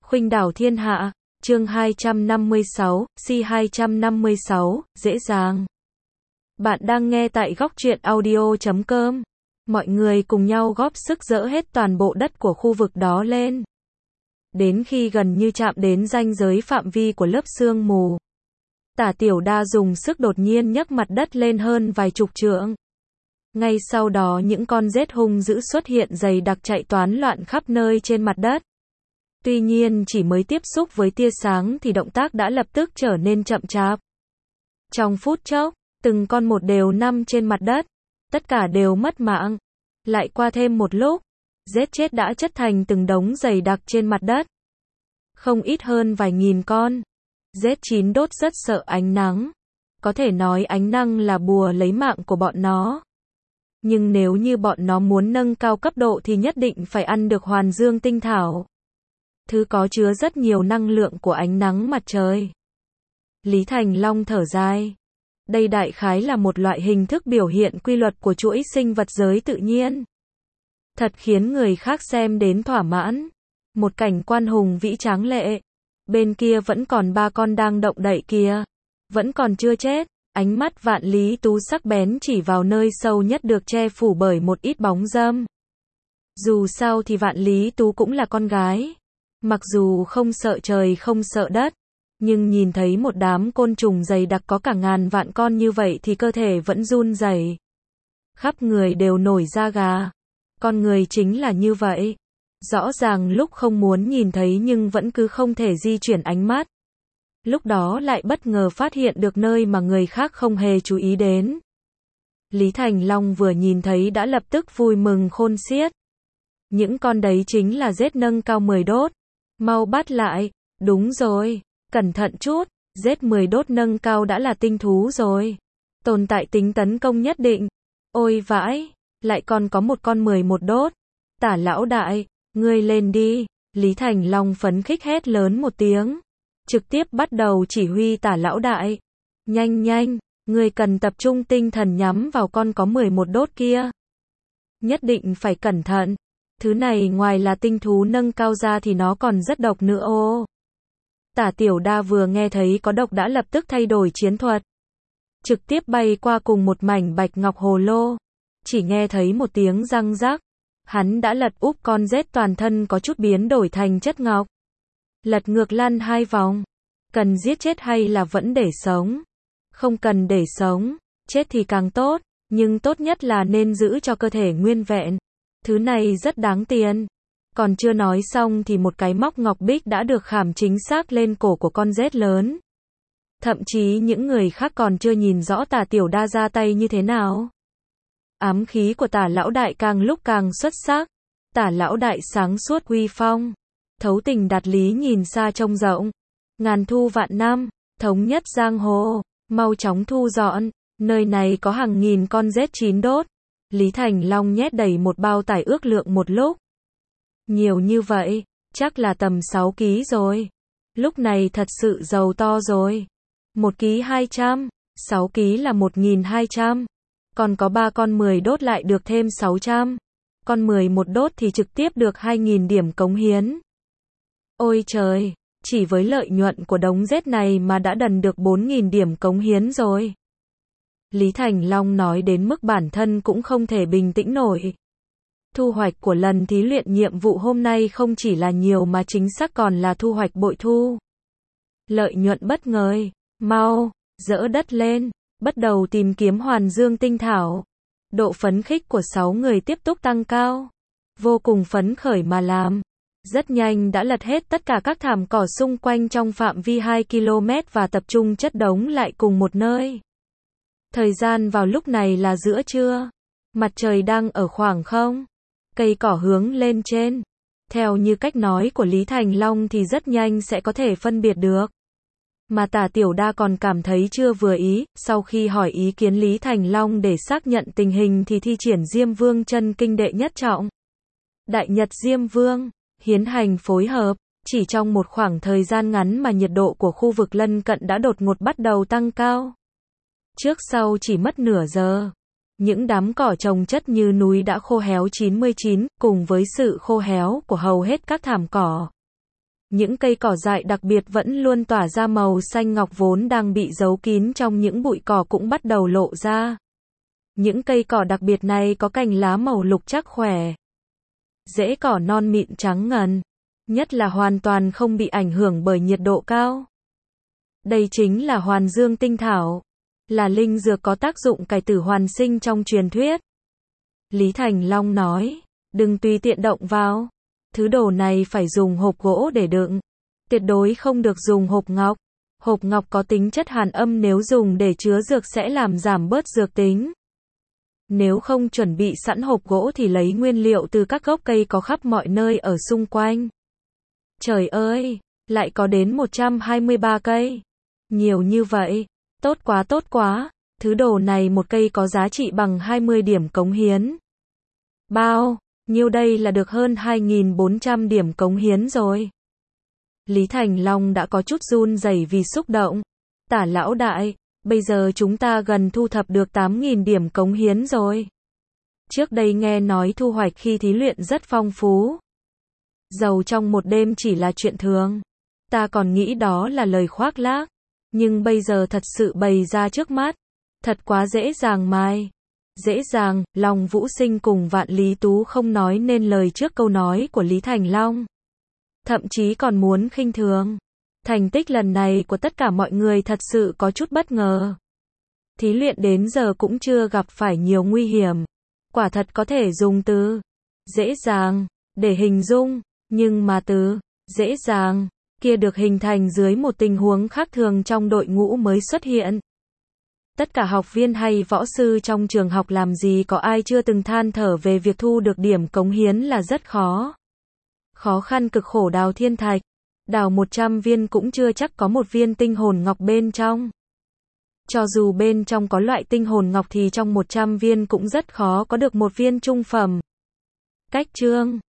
Khuynh đảo thiên hạ, chương 256, C256, dễ dàng. Bạn đang nghe tại góc truyện audio.com. Mọi người cùng nhau góp sức dỡ hết toàn bộ đất của khu vực đó lên. Đến khi gần như chạm đến ranh giới phạm vi của lớp sương mù, Tả Tiểu Đa dùng sức đột nhiên nhấc mặt đất lên hơn vài chục trượng. Ngay sau đó những con rết hung dữ xuất hiện dày đặc chạy toán loạn khắp nơi trên mặt đất. Tuy nhiên chỉ mới tiếp xúc với tia sáng thì động tác đã lập tức trở nên chậm chạp. Trong phút chốc, từng con một đều nằm trên mặt đất, tất cả đều mất mạng. Lại qua thêm một lúc, rết chết đã chất thành từng đống dày đặc trên mặt đất. Không ít hơn vài nghìn con. Rết chín đốt rất sợ ánh nắng. Có thể nói ánh nắng là bùa lấy mạng của bọn nó. Nhưng nếu như bọn nó muốn nâng cao cấp độ thì nhất định phải ăn được hoàn dương tinh thảo. Thứ có chứa rất nhiều năng lượng của ánh nắng mặt trời. Lý Thành Long thở dài. Đây đại khái là một loại hình thức biểu hiện quy luật của chuỗi sinh vật giới tự nhiên. Thật khiến người khác xem đến thỏa mãn. Một cảnh quan hùng vĩ tráng lệ. Bên kia vẫn còn 3 con đang động đậy kia. Vẫn còn chưa chết. Ánh mắt Vạn Lý Tú sắc bén chỉ vào nơi sâu nhất được che phủ bởi một ít bóng râm. Dù sao thì Vạn Lý Tú cũng là con gái. Mặc dù không sợ trời không sợ đất, nhưng nhìn thấy một đám côn trùng dày đặc có cả ngàn vạn con như vậy thì cơ thể vẫn run rẩy. Khắp người đều nổi da gà. Con người chính là như vậy. Rõ ràng lúc không muốn nhìn thấy nhưng vẫn cứ không thể di chuyển ánh mắt. Lúc đó lại bất ngờ phát hiện được nơi mà người khác không hề chú ý đến. Lý Thành Long vừa nhìn thấy đã lập tức vui mừng khôn xiết. Những con đấy chính là rết nâng cao 10 đốt. Mau bắt lại. Đúng rồi. Cẩn thận chút. Rết 10 đốt nâng cao đã là tinh thú rồi. Tồn tại tính tấn công nhất định. Ôi vãi. Lại còn có một con 11 đốt. Tả lão đại. Ngươi lên đi. Lý Thành Long phấn khích hét lớn một tiếng. Trực tiếp bắt đầu chỉ huy Tả lão đại. Nhanh nhanh. Ngươi cần tập trung tinh thần nhắm vào con có 11 đốt kia. Nhất định phải cẩn thận. Thứ này ngoài là tinh thú nâng cao ra thì nó còn rất độc nữa ô. Tả Tiểu Đa vừa nghe thấy có độc đã lập tức thay đổi chiến thuật. Trực tiếp bay qua cùng một mảnh bạch ngọc hồ lô. Chỉ nghe thấy một tiếng răng rắc. Hắn đã lật úp con rết toàn thân có chút biến đổi thành chất ngọc. Lật ngược lăn 2 vòng. Cần giết chết hay là vẫn để sống? Không cần để sống. Chết thì càng tốt. Nhưng tốt nhất là nên giữ cho cơ thể nguyên vẹn. Thứ này rất đáng tiền. Còn chưa nói xong thì một cái móc ngọc bích đã được khảm chính xác lên cổ của con rết lớn. Thậm chí những người khác còn chưa nhìn rõ Tả Tiểu Đa ra tay như thế nào. Ám khí của Tả lão đại càng lúc càng xuất sắc. Tả lão đại sáng suốt uy phong. Thấu tình đạt lý nhìn xa trông rộng. Ngàn thu vạn năm, thống nhất giang hồ. Mau chóng thu dọn. Nơi này có hàng nghìn con rết chín đốt. Lý Thành Long nhét đầy một bao tải ước lượng một lúc. Nhiều như vậy, chắc là tầm 6 ký rồi. Lúc này thật sự giàu to rồi. 1 ký 200, 6 ký là 1.200. Còn có 3 con 10 đốt lại được thêm 600. Con 11 đốt thì trực tiếp được 2.000 điểm cống hiến. Ôi trời, chỉ với lợi nhuận của đống rết này mà đã đần được 4.000 điểm cống hiến rồi. Lý Thành Long nói đến mức bản thân cũng không thể bình tĩnh nổi. Thu hoạch của lần thí luyện nhiệm vụ hôm nay không chỉ là nhiều mà chính xác còn là thu hoạch bội thu. Lợi nhuận bất ngờ. Mau, dỡ đất lên, bắt đầu tìm kiếm hoàn dương tinh thảo. Độ phấn khích của 6 người tiếp tục tăng cao. Vô cùng phấn khởi mà làm. Rất nhanh đã lật hết tất cả các thảm cỏ xung quanh trong phạm vi 2 km và tập trung chất đống lại cùng một nơi. Thời gian vào lúc này là giữa trưa. Mặt trời đang ở khoảng không. Cây cỏ hướng lên trên. Theo như cách nói của Lý Thành Long thì rất nhanh sẽ có thể phân biệt được. Mà Tả Tiểu Đa còn cảm thấy chưa vừa ý. Sau khi hỏi ý kiến Lý Thành Long để xác nhận tình hình thì thi triển Diêm Vương chân kinh đệ nhất trọng. Đại Nhật Diêm Vương, hiến hành phối hợp. Chỉ trong một khoảng thời gian ngắn mà nhiệt độ của khu vực lân cận đã đột ngột bắt đầu tăng cao. Trước sau chỉ mất nửa giờ. Những đám cỏ trồng chất như núi đã khô héo 99, cùng với sự khô héo của hầu hết các thảm cỏ. Những cây cỏ dại đặc biệt vẫn luôn tỏa ra màu xanh ngọc vốn đang bị giấu kín trong những bụi cỏ cũng bắt đầu lộ ra. Những cây cỏ đặc biệt này có cành lá màu lục chắc khỏe. Rễ cỏ non mịn trắng ngần, nhất là hoàn toàn không bị ảnh hưởng bởi nhiệt độ cao. Đây chính là Hoàn Dương tinh thảo, là linh dược có tác dụng cải tử hoàn sinh trong truyền thuyết. Lý Thành Long nói, đừng tùy tiện động vào. Thứ đồ này phải dùng hộp gỗ để đựng. Tuyệt đối không được dùng hộp ngọc. Hộp ngọc có tính chất hàn âm, nếu dùng để chứa dược sẽ làm giảm bớt dược tính. Nếu không chuẩn bị sẵn hộp gỗ thì lấy nguyên liệu từ các gốc cây có khắp mọi nơi ở xung quanh. Trời ơi, lại có đến 123 cây. Nhiều như vậy. Tốt quá. Thứ đồ này một cây có giá trị bằng 20 điểm cống hiến. Bao nhiêu đây là được hơn 2.400 điểm cống hiến rồi. Lý Thành Long đã có chút run rẩy vì xúc động. Tả lão đại, bây giờ chúng ta gần thu thập được 8.000 điểm cống hiến rồi. Trước đây nghe nói thu hoạch khi thí luyện rất phong phú. Giàu trong một đêm chỉ là chuyện thường. Ta còn nghĩ đó là lời khoác lác. Nhưng bây giờ thật sự bày ra trước mắt. Thật quá dễ dàng mai. Dễ dàng, Long Vũ Sinh cùng Vạn Lý Tú không nói nên lời trước câu nói của Lý Thành Long. Thậm chí còn muốn khinh thường. Thành tích lần này của tất cả mọi người thật sự có chút bất ngờ. Thí luyện đến giờ cũng chưa gặp phải nhiều nguy hiểm. Quả thật có thể dùng từ dễ dàng để hình dung, nhưng mà từ dễ dàng kia được hình thành dưới một tình huống khác thường trong đội ngũ mới xuất hiện. Tất cả học viên hay võ sư trong trường học làm gì có ai chưa từng than thở về việc thu được điểm cống hiến là rất khó. Khó khăn cực khổ đào thiên thạch. Đào 100 viên cũng chưa chắc có một viên tinh hồn ngọc bên trong. Cho dù bên trong có loại tinh hồn ngọc thì trong 100 viên cũng rất khó có được một viên trung phẩm. Cách chương